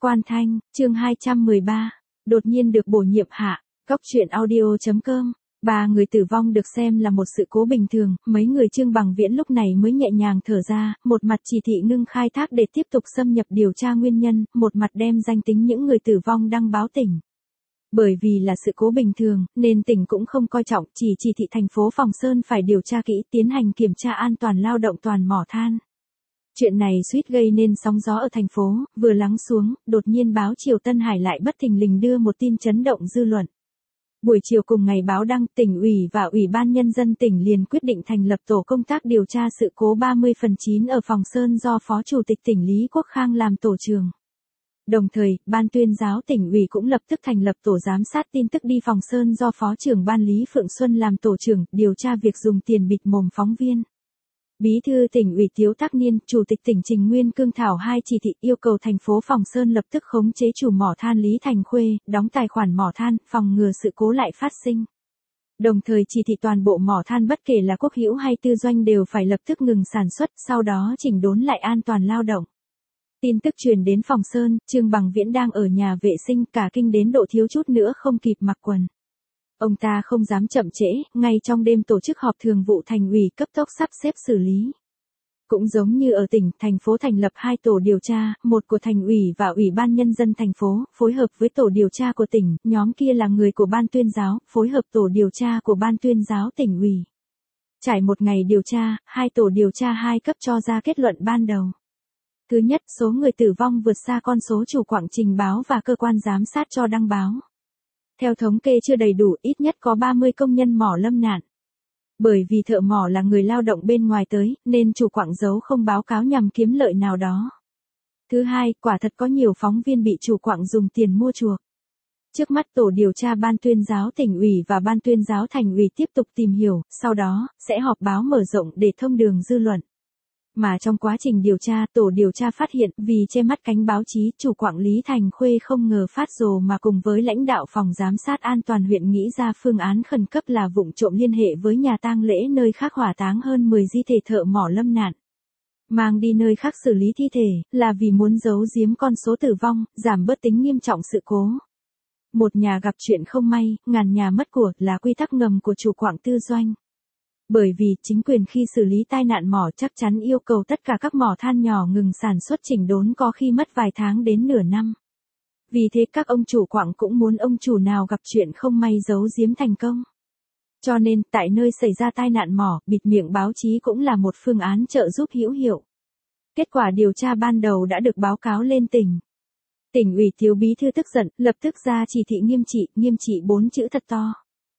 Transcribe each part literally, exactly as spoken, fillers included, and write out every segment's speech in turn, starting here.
Quan Thanh, chương hai trăm mười ba, đột nhiên được bổ nhiệm hạ, Cóc truyện audio chấm com. Ba người tử vong được xem là một sự cố bình thường, mấy người Trương Bằng Viễn lúc này mới nhẹ nhàng thở ra, một mặt chỉ thị ngưng khai thác để tiếp tục xâm nhập điều tra nguyên nhân, một mặt đem danh tính những người tử vong đăng báo tỉnh. Bởi vì là sự cố bình thường, nên tỉnh cũng không coi trọng, chỉ chỉ thị thành phố Phòng Sơn phải điều tra kỹ, tiến hành kiểm tra an toàn lao động toàn mỏ than. Chuyện này suýt gây nên sóng gió ở thành phố, vừa lắng xuống, đột nhiên báo Triều Tân Hải lại bất thình lình đưa một tin chấn động dư luận. Buổi chiều cùng ngày báo đăng, tỉnh ủy và Ủy ban Nhân dân tỉnh liền quyết định thành lập tổ công tác điều tra sự cố ba mươi phần chín ở Phòng Sơn do Phó Chủ tịch tỉnh Lý Quốc Khang làm tổ trưởng. Đồng thời, Ban tuyên giáo tỉnh ủy cũng lập tức thành lập tổ giám sát tin tức đi Phòng Sơn do Phó trưởng Ban Lý Phượng Xuân làm tổ trưởng, điều tra việc dùng tiền bịt mồm phóng viên. Bí thư tỉnh ủy Tiếu Tắc Niên, Chủ tịch tỉnh Trình Nguyên Cương thảo hai chỉ thị yêu cầu thành phố Phòng Sơn lập tức khống chế chủ mỏ than Lý Thành Khuê, đóng tài khoản mỏ than, phòng ngừa sự cố lại phát sinh. Đồng thời chỉ thị toàn bộ mỏ than bất kể là quốc hữu hay tư doanh đều phải lập tức ngừng sản xuất, sau đó chỉnh đốn lại an toàn lao động. Tin tức truyền đến Phòng Sơn, Trương Bằng Viễn đang ở nhà vệ sinh, cả kinh đến độ thiếu chút nữa không kịp mặc quần. Ông ta không dám chậm trễ, ngay trong đêm tổ chức họp thường vụ thành ủy cấp tốc sắp xếp xử lý. Cũng giống như ở tỉnh, thành phố thành lập hai tổ điều tra, một của thành ủy và Ủy ban Nhân dân thành phố, phối hợp với tổ điều tra của tỉnh, nhóm kia là người của Ban tuyên giáo, phối hợp tổ điều tra của Ban tuyên giáo tỉnh ủy. Trải một ngày điều tra, hai tổ điều tra hai cấp cho ra kết luận ban đầu. Thứ nhất, số người tử vong vượt xa con số chủ quảng trình báo và cơ quan giám sát cho đăng báo. Theo thống kê chưa đầy đủ, ít nhất có ba mươi công nhân mỏ lâm nạn. Bởi vì thợ mỏ là người lao động bên ngoài tới, nên chủ quảng giấu không báo cáo nhằm kiếm lợi nào đó. Thứ hai, quả thật có nhiều phóng viên bị chủ quảng dùng tiền mua chuộc. Trước mắt tổ điều tra Ban tuyên giáo tỉnh ủy và Ban tuyên giáo thành ủy tiếp tục tìm hiểu, sau đó, sẽ họp báo mở rộng để thông đường dư luận. Mà trong quá trình điều tra, tổ điều tra phát hiện, vì che mắt cánh báo chí, chủ quảng Lý Thành Khuê không ngờ phát rồ mà cùng với lãnh đạo phòng giám sát an toàn huyện nghĩ ra phương án khẩn cấp là vụng trộm liên hệ với nhà tang lễ nơi khác hỏa táng hơn mười di thể thợ mỏ lâm nạn. Mang đi nơi khác xử lý thi thể, là vì muốn giấu giếm con số tử vong, giảm bớt tính nghiêm trọng sự cố. Một nhà gặp chuyện không may, ngàn nhà mất của, là quy tắc ngầm của chủ quảng tư doanh. Bởi vì chính quyền khi xử lý tai nạn mỏ chắc chắn yêu cầu tất cả các mỏ than nhỏ ngừng sản xuất chỉnh đốn có khi mất vài tháng đến nửa năm. Vì thế các ông chủ quặng cũng muốn ông chủ nào gặp chuyện không may giấu giếm thành công. Cho nên, tại nơi xảy ra tai nạn mỏ, bịt miệng báo chí cũng là một phương án trợ giúp hữu hiệu. Kết quả điều tra ban đầu đã được báo cáo lên tỉnh. Tỉnh ủy Tiếu bí thư tức giận, lập tức ra chỉ thị nghiêm trị, nghiêm trị bốn chữ thật to.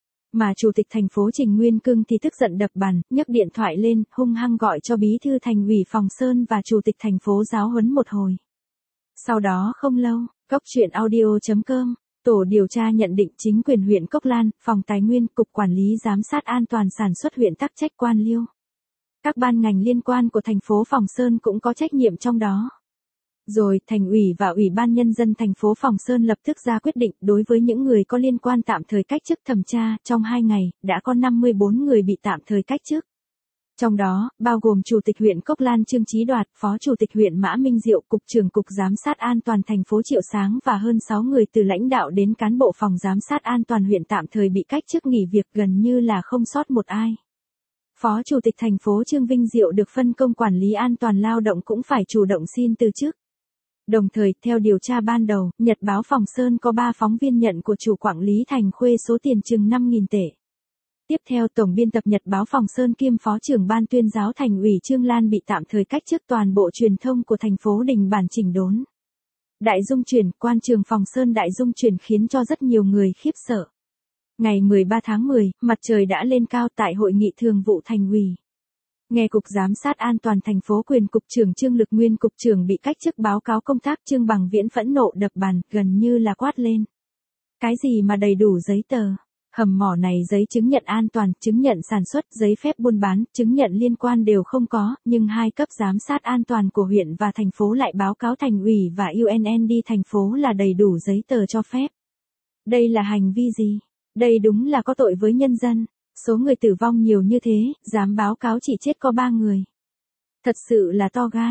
Mà Chủ tịch thành phố Trình Nguyên Cương thì tức giận đập bàn, nhấc điện thoại lên, hung hăng gọi cho Bí thư Thành ủy Phòng Sơn và Chủ tịch thành phố giáo huấn một hồi. Sau đó không lâu, Cóc truyện audio chấm com, tổ điều tra nhận định chính quyền huyện Cốc Lan, Phòng Tài nguyên, Cục Quản lý Giám sát An toàn Sản xuất huyện tắc trách quan liêu. Các ban ngành liên quan của thành phố Phòng Sơn cũng có trách nhiệm trong đó. Rồi, Thành ủy và Ủy ban Nhân dân thành phố Phòng Sơn lập tức ra quyết định đối với những người có liên quan tạm thời cách chức thẩm tra, trong hai ngày, đã có năm mươi bốn người bị tạm thời cách chức. Trong đó, bao gồm Chủ tịch huyện Cốc Lan Trương Chí Đoạt, Phó Chủ tịch huyện Mã Minh Diệu, Cục trưởng Cục Giám sát An toàn thành phố Triệu Sáng và hơn sáu người từ lãnh đạo đến cán bộ phòng giám sát an toàn huyện tạm thời bị cách chức nghỉ việc gần như là không sót một ai. Phó Chủ tịch thành phố Trương Vinh Diệu được phân công quản lý an toàn lao động cũng phải chủ động xin từ chức. Đồng thời, theo điều tra ban đầu, Nhật báo Phòng Sơn có ba phóng viên nhận của chủ quảng Lý Thành Khuê số tiền chừng năm nghìn tệ. Tiếp theo, Tổng biên tập Nhật báo Phòng Sơn kiêm Phó trưởng Ban tuyên giáo thành ủy Trương Lan bị tạm thời cách chức, toàn bộ truyền thông của thành phố đình bản chỉnh đốn. Đại dung chuyển, quan trường Phòng Sơn đại dung chuyển khiến cho rất nhiều người khiếp sợ. Ngày mười ba tháng mười, mặt trời đã lên cao tại hội nghị thường vụ thành ủy. Nghe Cục Giám sát An toàn thành phố quyền Cục trưởng Trương Lực Nguyên Cục trưởng bị cách chức báo cáo công tác, Trương Bằng Viễn phẫn nộ đập bàn, gần như là quát lên. Cái gì mà đầy đủ giấy tờ? Hầm mỏ này giấy chứng nhận an toàn, chứng nhận sản xuất, giấy phép buôn bán, chứng nhận liên quan đều không có, nhưng hai cấp giám sát an toàn của huyện và thành phố lại báo cáo thành ủy và u en en đê thành phố là đầy đủ giấy tờ cho phép. Đây là hành vi gì? Đây đúng là có tội với nhân dân. Số người tử vong nhiều như thế, dám báo cáo chỉ chết có ba người. Thật sự là to gan.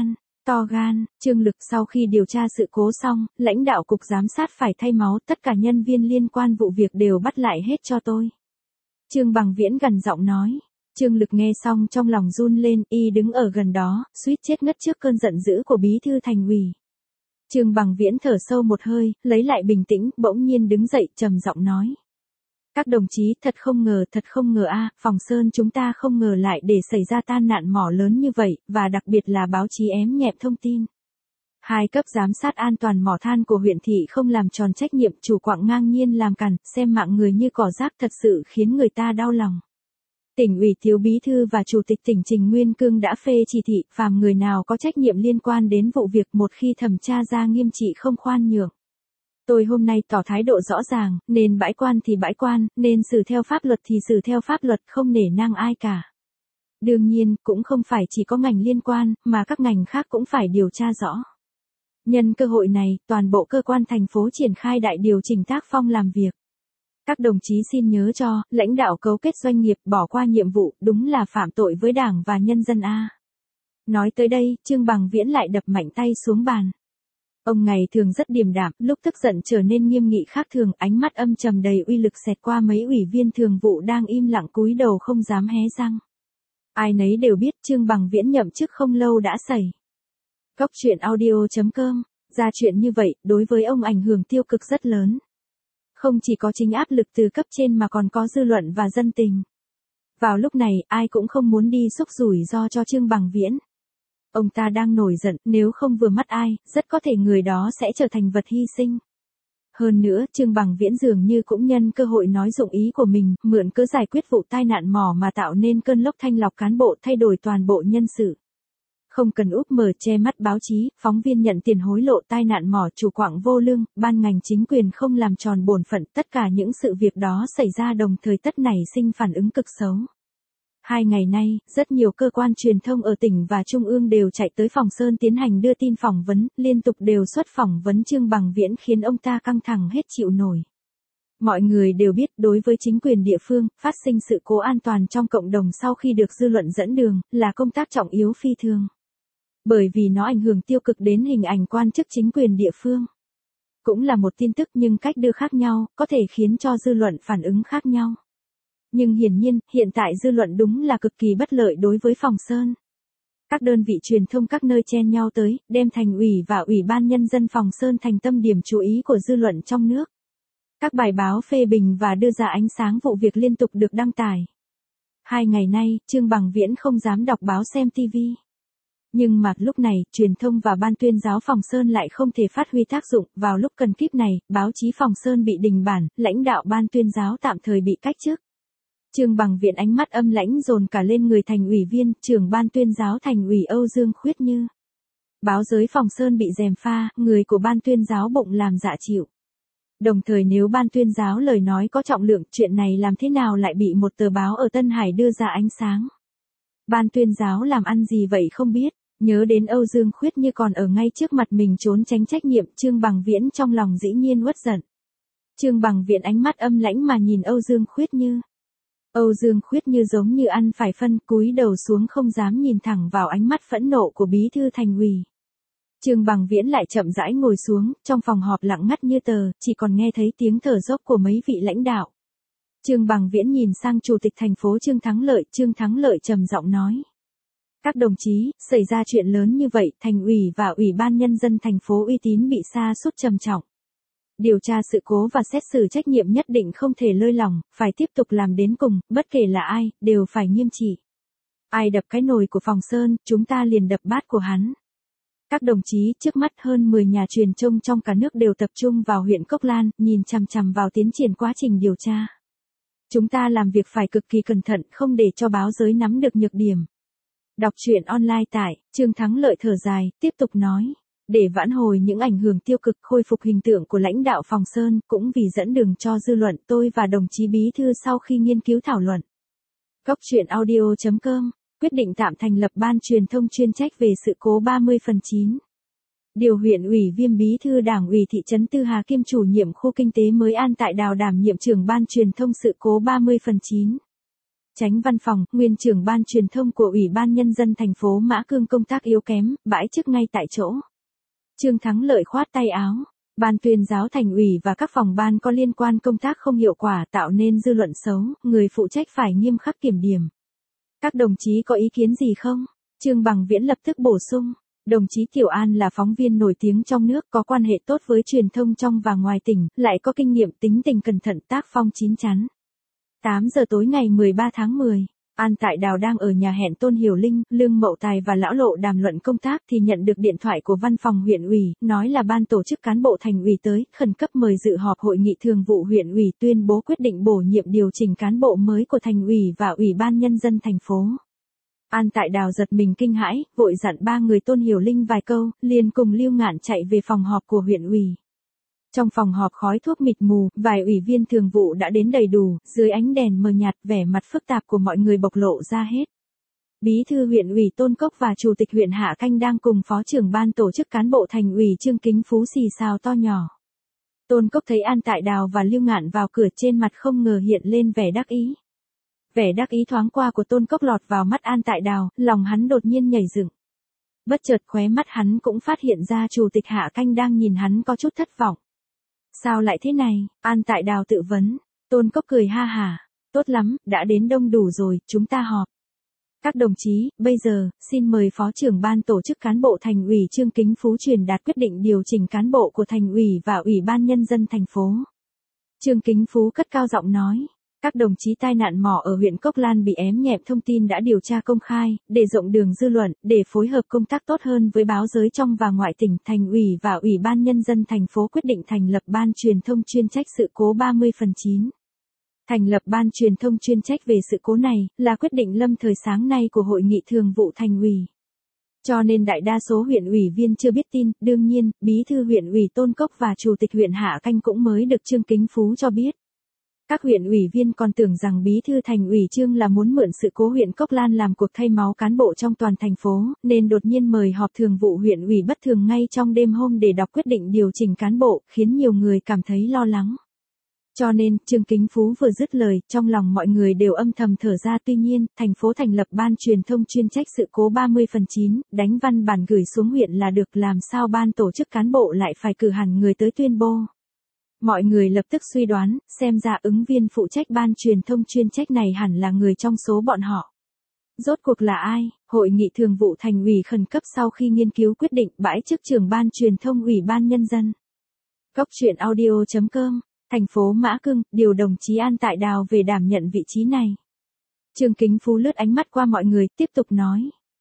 To gan, Trương Lực sau khi điều tra sự cố xong, lãnh đạo cục giám sát phải thay máu, tất cả nhân viên liên quan vụ việc đều bắt lại hết cho tôi. Trương Bằng Viễn gần giọng nói. Trương Lực nghe xong trong lòng run lên, y đứng ở gần đó, suýt chết ngất trước cơn giận dữ của bí thư thành ủy. Trương Bằng Viễn thở sâu một hơi, lấy lại bình tĩnh, bỗng nhiên đứng dậy, trầm giọng nói. Các đồng chí, thật không ngờ, thật không ngờ a, Phòng Sơn chúng ta không ngờ lại để xảy ra tai nạn mỏ lớn như vậy, và đặc biệt là báo chí ém nhẹm thông tin. Hai cấp giám sát an toàn mỏ than của huyện thị không làm tròn trách nhiệm, chủ quặng ngang nhiên làm cằn, xem mạng người như cỏ rác, thật sự khiến người ta đau lòng. Tỉnh ủy thiếu bí thư và chủ tịch tỉnh Trình Nguyên Cương đã phê chỉ thị, phàm người nào có trách nhiệm liên quan đến vụ việc một khi thẩm tra ra nghiêm trị không khoan nhượng. Tôi hôm nay tỏ thái độ rõ ràng, nên bãi quan thì bãi quan, nên xử theo pháp luật thì xử theo pháp luật, không nể nang ai cả. Đương nhiên, cũng không phải chỉ có ngành liên quan, mà các ngành khác cũng phải điều tra rõ. Nhân cơ hội này, toàn bộ cơ quan thành phố triển khai đại điều chỉnh tác phong làm việc. Các đồng chí xin nhớ cho, lãnh đạo cấu kết doanh nghiệp bỏ qua nhiệm vụ, đúng là phạm tội với Đảng và nhân dân a. Nói tới đây, Trương Bằng Viễn lại đập mạnh tay xuống bàn. Ông ngày thường rất điềm đạm, lúc tức giận trở nên nghiêm nghị khác thường, ánh mắt âm trầm đầy uy lực xẹt qua mấy ủy viên thường vụ đang im lặng cúi đầu không dám hé răng. Ai nấy đều biết Trương Bằng Viễn nhậm chức không lâu đã xảy. Cốc truyện audio chấm com, ra chuyện như vậy, đối với ông ảnh hưởng tiêu cực rất lớn. Không chỉ có chính áp lực từ cấp trên mà còn có dư luận và dân tình. Vào lúc này, ai cũng không muốn đi xúc rủi ro cho Trương Bằng Viễn. Ông ta đang nổi giận, nếu không vừa mắt ai, rất có thể người đó sẽ trở thành vật hy sinh. Hơn nữa, Trương Bằng Viễn dường như cũng nhân cơ hội nói dụng ý của mình, mượn cớ giải quyết vụ tai nạn mỏ mà tạo nên cơn lốc thanh lọc cán bộ, thay đổi toàn bộ nhân sự. Không cần úp mở che mắt báo chí, phóng viên nhận tiền hối lộ, tai nạn mỏ, chủ quặng vô lương, ban ngành chính quyền không làm tròn bổn phận, tất cả những sự việc đó xảy ra đồng thời tất nảy sinh phản ứng cực xấu. Hai ngày nay, rất nhiều cơ quan truyền thông ở tỉnh và trung ương đều chạy tới Phòng Sơn tiến hành đưa tin phỏng vấn, liên tục đều xuất phỏng vấn Trương Bằng Viễn khiến ông ta căng thẳng hết chịu nổi. Mọi người đều biết đối với chính quyền địa phương, phát sinh sự cố an toàn trong cộng đồng sau khi được dư luận dẫn đường, là công tác trọng yếu phi thường. Bởi vì nó ảnh hưởng tiêu cực đến hình ảnh quan chức chính quyền địa phương. Cũng là một tin tức nhưng cách đưa khác nhau, có thể khiến cho dư luận phản ứng khác nhau. Nhưng hiển nhiên, hiện tại dư luận đúng là cực kỳ bất lợi đối với Phòng Sơn. Các đơn vị truyền thông các nơi chen nhau tới, đem thành ủy và ủy ban nhân dân Phòng Sơn thành tâm điểm chú ý của dư luận trong nước. Các bài báo phê bình và đưa ra ánh sáng vụ việc liên tục được đăng tải. Hai ngày nay, Trương Bằng Viễn không dám đọc báo xem ti vi. Nhưng mà lúc này, truyền thông và ban tuyên giáo Phòng Sơn lại không thể phát huy tác dụng. Vào lúc cần kíp này, báo chí Phòng Sơn bị đình bản, lãnh đạo ban tuyên giáo tạm thời bị cách chức. Trương Bằng Viễn ánh mắt âm lãnh dồn cả lên người thành ủy viên, trưởng ban tuyên giáo thành ủy Âu Dương Khuyết Như. Báo giới Phòng Sơn bị gièm pha, người của ban tuyên giáo bụng làm dạ chịu. Đồng thời nếu ban tuyên giáo lời nói có trọng lượng, chuyện này làm thế nào lại bị một tờ báo ở Tân Hải đưa ra ánh sáng. Ban tuyên giáo làm ăn gì vậy không biết, nhớ đến Âu Dương Khuyết Như còn ở ngay trước mặt mình trốn tránh trách nhiệm, Trương Bằng Viễn trong lòng dĩ nhiên uất giận. Trương Bằng Viễn ánh mắt âm lãnh mà nhìn Âu Dương Khuyết Như. Âu Dương Khuyết Như giống như ăn phải phân, cúi đầu xuống không dám nhìn thẳng vào ánh mắt phẫn nộ của bí thư thành ủy. Trương Bằng Viễn lại chậm rãi ngồi xuống, trong phòng họp lặng ngắt như tờ, chỉ còn nghe thấy tiếng thở dốc của mấy vị lãnh đạo. Trương Bằng Viễn nhìn sang chủ tịch thành phố Trương Thắng Lợi, Trương Thắng Lợi trầm giọng nói: "Các đồng chí, xảy ra chuyện lớn như vậy, thành ủy và ủy ban nhân dân thành phố uy tín bị sa sút trầm trọng. Điều tra sự cố và xét xử trách nhiệm nhất định không thể lơi lỏng, phải tiếp tục làm đến cùng, bất kể là ai, đều phải nghiêm trị. Ai đập cái nồi của Phòng Sơn, chúng ta liền đập bát của hắn." Các đồng chí, trước mắt hơn mười nhà truyền thông trong cả nước đều tập trung vào huyện Cốc Lan, nhìn chằm chằm vào tiến triển quá trình điều tra. Chúng ta làm việc phải cực kỳ cẩn thận, không để cho báo giới nắm được nhược điểm. Đọc truyện online tại, Trương Thắng Lợi thở dài, tiếp tục nói. Để vãn hồi những ảnh hưởng tiêu cực, khôi phục hình tượng của lãnh đạo Phòng Sơn, cũng vì dẫn đường cho dư luận, tôi và đồng chí bí thư sau khi nghiên cứu thảo luận. Cốc truyện audio chấm com, quyết định tạm thành lập ban truyền thông chuyên trách về sự cố ba mươi phần chín. Điều huyện ủy Viêm bí thư Đảng ủy thị trấn Tư Hà kiêm chủ nhiệm khu kinh tế mới An tại Đào đảm nhiệm trưởng ban truyền thông sự cố ba mươi phần chín. Chánh văn phòng, nguyên trưởng ban truyền thông của Ủy ban Nhân dân thành phố Mã Cương công tác yếu kém, bãi chức ngay tại chỗ. Trương Thắng Lợi khoát tay áo. Ban tuyên giáo thành ủy và các phòng ban có liên quan công tác không hiệu quả tạo nên dư luận xấu, người phụ trách phải nghiêm khắc kiểm điểm. Các đồng chí có ý kiến gì không? Trương Bằng Viễn lập tức bổ sung. Đồng chí Tiểu An là phóng viên nổi tiếng trong nước, có quan hệ tốt với truyền thông trong và ngoài tỉnh, lại có kinh nghiệm tính tình cẩn thận tác phong chín chắn. tám giờ tối ngày mười ba tháng mười, An Tại Đào đang ở nhà hẹn Tôn Hiểu Linh, Lương Mậu Tài và Lão Lộ đàm luận công tác thì nhận được điện thoại của văn phòng huyện ủy, nói là ban tổ chức cán bộ thành ủy tới, khẩn cấp mời dự họp hội nghị thường vụ huyện ủy tuyên bố quyết định bổ nhiệm điều chỉnh cán bộ mới của thành ủy và Ủy ban Nhân dân thành phố. An Tại Đào giật mình kinh hãi, vội dặn ba người Tôn Hiểu Linh vài câu, liền cùng Lưu Ngạn chạy về phòng họp của huyện ủy. Trong phòng họp khói thuốc mịt mù, vài ủy viên thường vụ đã đến đầy đủ, dưới ánh đèn mờ nhạt vẻ mặt phức tạp của mọi người bộc lộ ra hết. Bí thư huyện ủy Tôn Cốc và Chủ tịch huyện Hạ Canh đang cùng phó trưởng ban tổ chức cán bộ thành ủy Trương Kính Phú xì xào to nhỏ. Tôn Cốc thấy An Tại Đào và Lưu Ngạn vào cửa trên mặt không ngờ hiện lên vẻ đắc ý. Vẻ đắc ý thoáng qua của Tôn Cốc lọt vào mắt An Tại Đào, lòng hắn đột nhiên nhảy dựng. Bất chợt khóe mắt hắn cũng phát hiện ra Chủ tịch Hạ Canh đang nhìn hắn có chút thất vọng. Sao lại thế này? An Tại Đào tự vấn. Tôn Cốc cười ha hả. Tốt lắm, đã đến đông đủ rồi, chúng ta họp. Các đồng chí, bây giờ, xin mời Phó trưởng ban tổ chức cán bộ thành ủy Trương Kính Phú truyền đạt quyết định điều chỉnh cán bộ của thành ủy và Ủy ban Nhân dân thành phố. Trương Kính Phú cất cao giọng nói. Các đồng chí tai nạn mỏ ở huyện Cốc Lan bị ém nhẹm thông tin đã điều tra công khai, để rộng đường dư luận, để phối hợp công tác tốt hơn với báo giới trong và ngoài tỉnh, thành ủy và Ủy ban Nhân dân thành phố quyết định thành lập ban truyền thông chuyên trách sự cố ba mươi phần chín. Thành lập ban truyền thông chuyên trách về sự cố này, là quyết định lâm thời sáng nay của Hội nghị thường vụ thành ủy. Cho nên đại đa số huyện ủy viên chưa biết tin, đương nhiên, Bí thư huyện ủy Tôn Cốc và Chủ tịch huyện Hạ Canh cũng mới được Trương Kính Phú cho biết. Các huyện ủy viên còn tưởng rằng Bí thư thành ủy Trương là muốn mượn sự cố huyện Cốc Lan làm cuộc thay máu cán bộ trong toàn thành phố, nên đột nhiên mời họp thường vụ huyện ủy bất thường ngay trong đêm hôm để đọc quyết định điều chỉnh cán bộ, khiến nhiều người cảm thấy lo lắng. Cho nên, Trương Kính Phú vừa dứt lời, trong lòng mọi người đều âm thầm thở ra. Tuy nhiên, thành phố thành lập ban truyền thông chuyên trách sự cố ba mươi phần chín, đánh văn bản gửi xuống huyện là được, làm sao ban tổ chức cán bộ lại phải cử hẳn người tới tuyên bố. Mọi người lập tức suy đoán, xem ra ứng viên phụ trách ban truyền thông chuyên trách này hẳn là người trong số bọn họ. Rốt cuộc là ai? Hội nghị thường vụ thành ủy khẩn cấp sau khi nghiên cứu quyết định bãi chức trưởng ban truyền thông Ủy ban Nhân dân. Góc truyện audio chấm com, thành phố Mã Cưng, điều đồng chí An Tại Đào về đảm nhận vị trí này. Trương Kính Phú lướt ánh mắt qua mọi người, tiếp tục nói.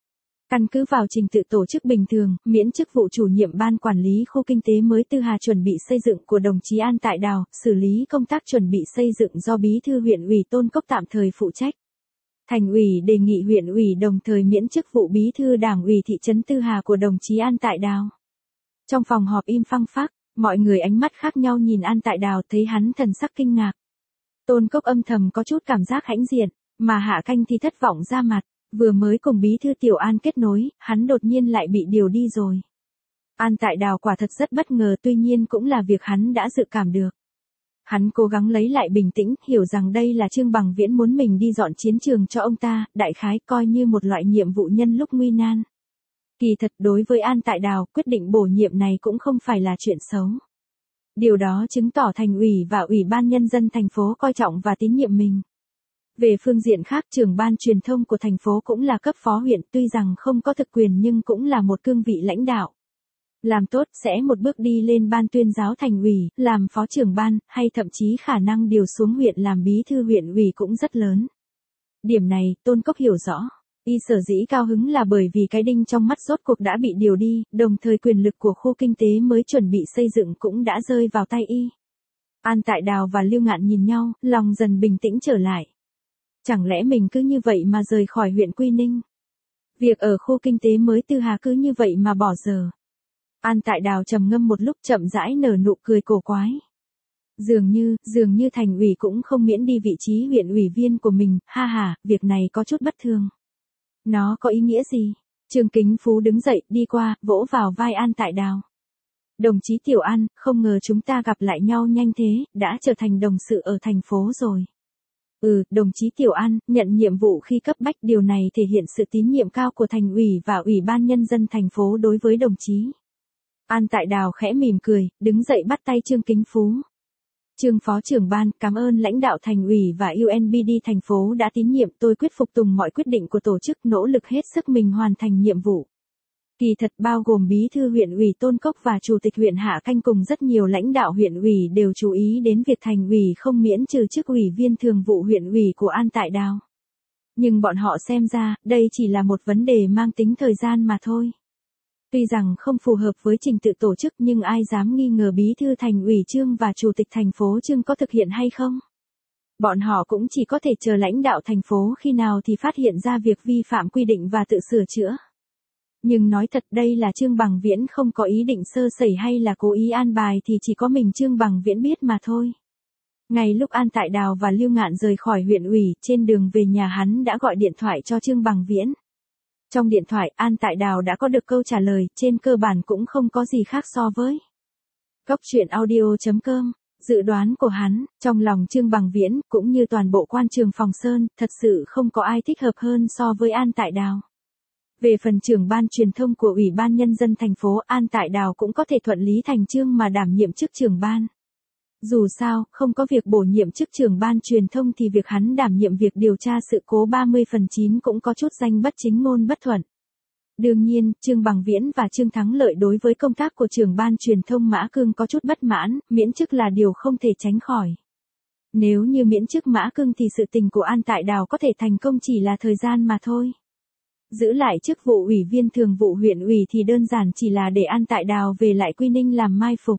Căn cứ vào trình tự tổ chức bình thường, miễn chức vụ chủ nhiệm ban quản lý khu kinh tế mới Tư Hà chuẩn bị xây dựng của đồng chí An Tại Đào, xử lý công tác chuẩn bị xây dựng do Bí thư huyện ủy Tôn Cốc tạm thời phụ trách. Thành ủy đề nghị huyện ủy đồng thời miễn chức vụ Bí thư Đảng ủy thị trấn Tư Hà của đồng chí An Tại Đào. Trong phòng họp im phăng phắc, mọi người ánh mắt khác nhau nhìn An Tại Đào, thấy hắn thần sắc kinh ngạc. Tôn Cốc âm thầm có chút cảm giác hãnh diện, mà Hạ Canh thì thất vọng ra mặt. Vừa mới cùng Bí thư Tiểu An kết nối, hắn đột nhiên lại bị điều đi rồi. An Tại Đào quả thật rất bất ngờ, tuy nhiên cũng là việc hắn đã dự cảm được. Hắn cố gắng lấy lại bình tĩnh, hiểu rằng đây là Trương Bằng Viễn muốn mình đi dọn chiến trường cho ông ta, đại khái coi như một loại nhiệm vụ nhân lúc nguy nan. Kỳ thật đối với An Tại Đào, quyết định bổ nhiệm này cũng không phải là chuyện xấu. Điều đó chứng tỏ thành ủy và Ủy ban Nhân dân thành phố coi trọng và tín nhiệm mình. Về phương diện khác, trưởng ban truyền thông của thành phố cũng là cấp phó huyện, tuy rằng không có thực quyền nhưng cũng là một cương vị lãnh đạo. Làm tốt sẽ một bước đi lên ban tuyên giáo thành ủy, làm phó trưởng ban, hay thậm chí khả năng điều xuống huyện làm bí thư huyện ủy cũng rất lớn. Điểm này, Tôn Cốc hiểu rõ. Y sở dĩ cao hứng là bởi vì cái đinh trong mắt rốt cuộc đã bị điều đi, đồng thời quyền lực của khu kinh tế mới chuẩn bị xây dựng cũng đã rơi vào tay y. An Tại Đào và Lưu Ngạn nhìn nhau, lòng dần bình tĩnh trở lại. Chẳng lẽ mình cứ như vậy mà rời khỏi huyện Quy Ninh? Việc ở khu kinh tế mới Tư Hà cứ như vậy mà bỏ giờ. An Tại Đào trầm ngâm một lúc, chậm rãi nở nụ cười cổ quái. Dường như, dường như thành ủy cũng không miễn đi vị trí huyện ủy viên của mình, ha ha, việc này có chút bất thường. Nó có ý nghĩa gì? Trương Kính Phú đứng dậy, đi qua, vỗ vào vai An Tại Đào. Đồng chí Tiểu An, không ngờ chúng ta gặp lại nhau nhanh thế, đã trở thành đồng sự ở thành phố rồi. Ừ, đồng chí Tiểu An, nhận nhiệm vụ khi cấp bách, điều này thể hiện sự tín nhiệm cao của thành ủy và ủy ban nhân dân thành phố đối với đồng chí. An Tại Đào khẽ mỉm cười, đứng dậy bắt tay Trương Kính Phú. Trương Phó trưởng ban, cảm ơn lãnh đạo thành ủy và u en bê đê thành phố đã tín nhiệm, tôi quyết phục tùng mọi quyết định của tổ chức, nỗ lực hết sức mình hoàn thành nhiệm vụ. Kỳ thật bao gồm bí thư huyện ủy Tôn Cốc và chủ tịch huyện Hạ Canh cùng rất nhiều lãnh đạo huyện ủy đều chú ý đến việc thành ủy không miễn trừ chức ủy viên thường vụ huyện ủy của An Tại Đào. Nhưng bọn họ xem ra, đây chỉ là một vấn đề mang tính thời gian mà thôi. Tuy rằng không phù hợp với trình tự tổ chức nhưng ai dám nghi ngờ bí thư thành ủy Trương và chủ tịch thành phố Trương có thực hiện hay không? Bọn họ cũng chỉ có thể chờ lãnh đạo thành phố khi nào thì phát hiện ra việc vi phạm quy định và tự sửa chữa. Nhưng nói thật đây là Trương Bằng Viễn không có ý định sơ sẩy hay là cố ý an bài thì chỉ có mình Trương Bằng Viễn biết mà thôi. Ngay lúc An Tại Đào và Lưu Ngạn rời khỏi huyện ủy, trên đường về nhà hắn đã gọi điện thoại cho Trương Bằng Viễn. Trong điện thoại, An Tại Đào đã có được câu trả lời, trên cơ bản cũng không có gì khác so với Cóc truyện audio chấm com. Dự đoán của hắn, trong lòng Trương Bằng Viễn, cũng như toàn bộ quan trường Phòng Sơn, thật sự không có ai thích hợp hơn so với An Tại Đào. Về phần trưởng ban truyền thông của Ủy ban Nhân dân thành phố, An Tại Đào cũng có thể thuận lý thành chương mà đảm nhiệm chức trưởng ban. Dù sao, không có việc bổ nhiệm chức trưởng ban truyền thông thì việc hắn đảm nhiệm việc điều tra sự cố ba mươi phần chín cũng có chút danh bất chính ngôn bất thuận. Đương nhiên, Trương Bằng Viễn và Trương Thắng Lợi đối với công tác của trưởng ban truyền thông Mã Cương có chút bất mãn, miễn chức là điều không thể tránh khỏi. Nếu như miễn chức Mã Cương thì sự tình của An Tại Đào có thể thành công chỉ là thời gian mà thôi. Giữ lại chức vụ ủy viên thường vụ huyện ủy thì đơn giản chỉ là để An Tại Đào về lại Quy Ninh làm mai phục.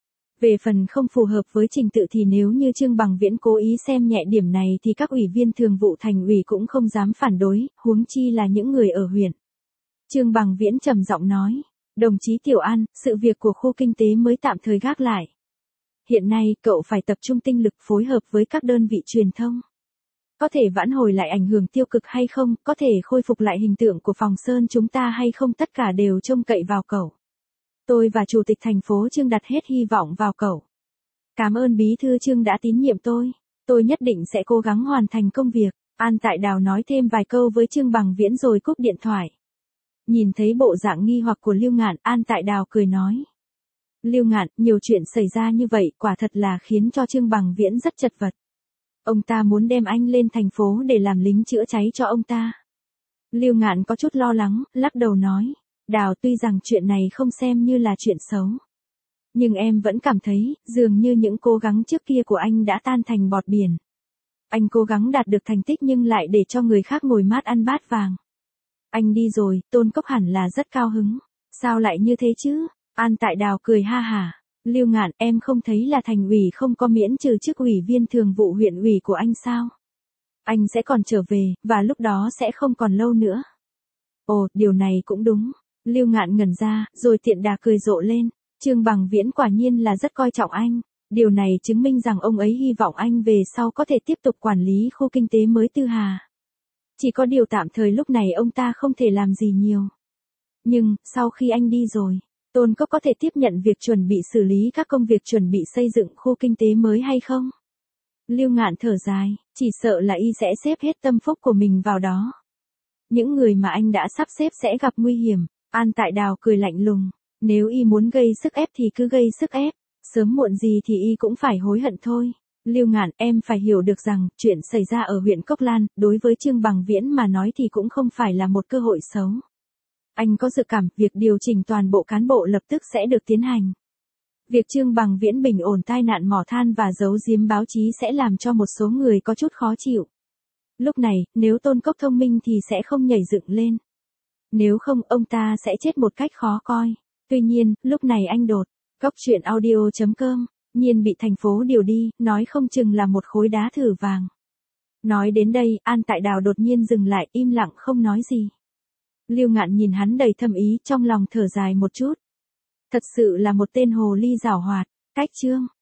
Về phần không phù hợp với trình tự thì nếu như Trương Bằng Viễn cố ý xem nhẹ điểm này thì các ủy viên thường vụ thành ủy cũng không dám phản đối, huống chi là những người ở huyện. Trương Bằng Viễn trầm giọng nói, đồng chí Tiểu An, sự việc của khu kinh tế mới tạm thời gác lại. Hiện nay, cậu phải tập trung tinh lực phối hợp với các đơn vị truyền thông. Có thể vãn hồi lại ảnh hưởng tiêu cực hay không, có thể khôi phục lại hình tượng của Phòng Sơn chúng ta hay không, tất cả đều trông cậy vào cậu. Tôi và chủ tịch thành phố Trương đặt hết hy vọng vào cậu. Cảm ơn bí thư Trương đã tín nhiệm tôi. Tôi nhất định sẽ cố gắng hoàn thành công việc. An Tại Đào nói thêm vài câu với Trương Bằng Viễn rồi cúp điện thoại. Nhìn thấy bộ dạng nghi hoặc của Lưu Ngạn, An Tại Đào cười nói. Lưu Ngạn, nhiều chuyện xảy ra như vậy quả thật là khiến cho Trương Bằng Viễn rất chật vật. Ông ta muốn đem anh lên thành phố để làm lính chữa cháy cho ông ta. Lưu Ngạn có chút lo lắng, lắc đầu nói. Đào, tuy rằng chuyện này không xem như là chuyện xấu. Nhưng em vẫn cảm thấy, dường như những cố gắng trước kia của anh đã tan thành bọt biển. Anh cố gắng đạt được thành tích nhưng lại để cho người khác ngồi mát ăn bát vàng. Anh đi rồi, Tôn Cốc hẳn là rất cao hứng. Sao lại như thế chứ? An Tại Đào cười ha hả. Lưu Ngạn, em không thấy là thành ủy không có miễn trừ chức ủy viên thường vụ huyện ủy của anh sao? Anh sẽ còn trở về, và lúc đó sẽ không còn lâu nữa. Ồ, điều này cũng đúng. Lưu Ngạn ngẩn ra, rồi tiện đà cười rộ lên. Trương Bằng Viễn quả nhiên là rất coi trọng anh. Điều này chứng minh rằng ông ấy hy vọng anh về sau có thể tiếp tục quản lý khu kinh tế mới Tư Hà. Chỉ có điều tạm thời lúc này ông ta không thể làm gì nhiều. Nhưng, sau khi anh đi rồi, Tôn Cốc có thể tiếp nhận việc chuẩn bị xử lý các công việc chuẩn bị xây dựng khu kinh tế mới hay không? Lưu Ngạn thở dài, chỉ sợ là y sẽ xếp hết tâm phúc của mình vào đó. Những người mà anh đã sắp xếp sẽ gặp nguy hiểm. An Tại Đào cười lạnh lùng, nếu y muốn gây sức ép thì cứ gây sức ép, sớm muộn gì thì y cũng phải hối hận thôi. Lưu Ngạn, em phải hiểu được rằng, chuyện xảy ra ở huyện Cốc Lan, đối với Trương Bằng Viễn mà nói thì cũng không phải là một cơ hội xấu. Anh có dự cảm, việc điều chỉnh toàn bộ cán bộ lập tức sẽ được tiến hành. Việc Trương Bằng Viễn bình ổn tai nạn mỏ than và giấu giếm báo chí sẽ làm cho một số người có chút khó chịu. Lúc này, nếu Tôn Cốc thông minh thì sẽ không nhảy dựng lên. Nếu không, ông ta sẽ chết một cách khó coi. Tuy nhiên, lúc này anh đột, Cóc truyện audio chấm com, nhiên bị thành phố điều đi, nói không chừng là một khối đá thử vàng. Nói đến đây, An Tại Đào đột nhiên dừng lại, im lặng không nói gì. Lưu Ngạn nhìn hắn đầy thâm ý, trong lòng thở dài một chút. Thật sự là một tên hồ ly giảo hoạt. Cách chương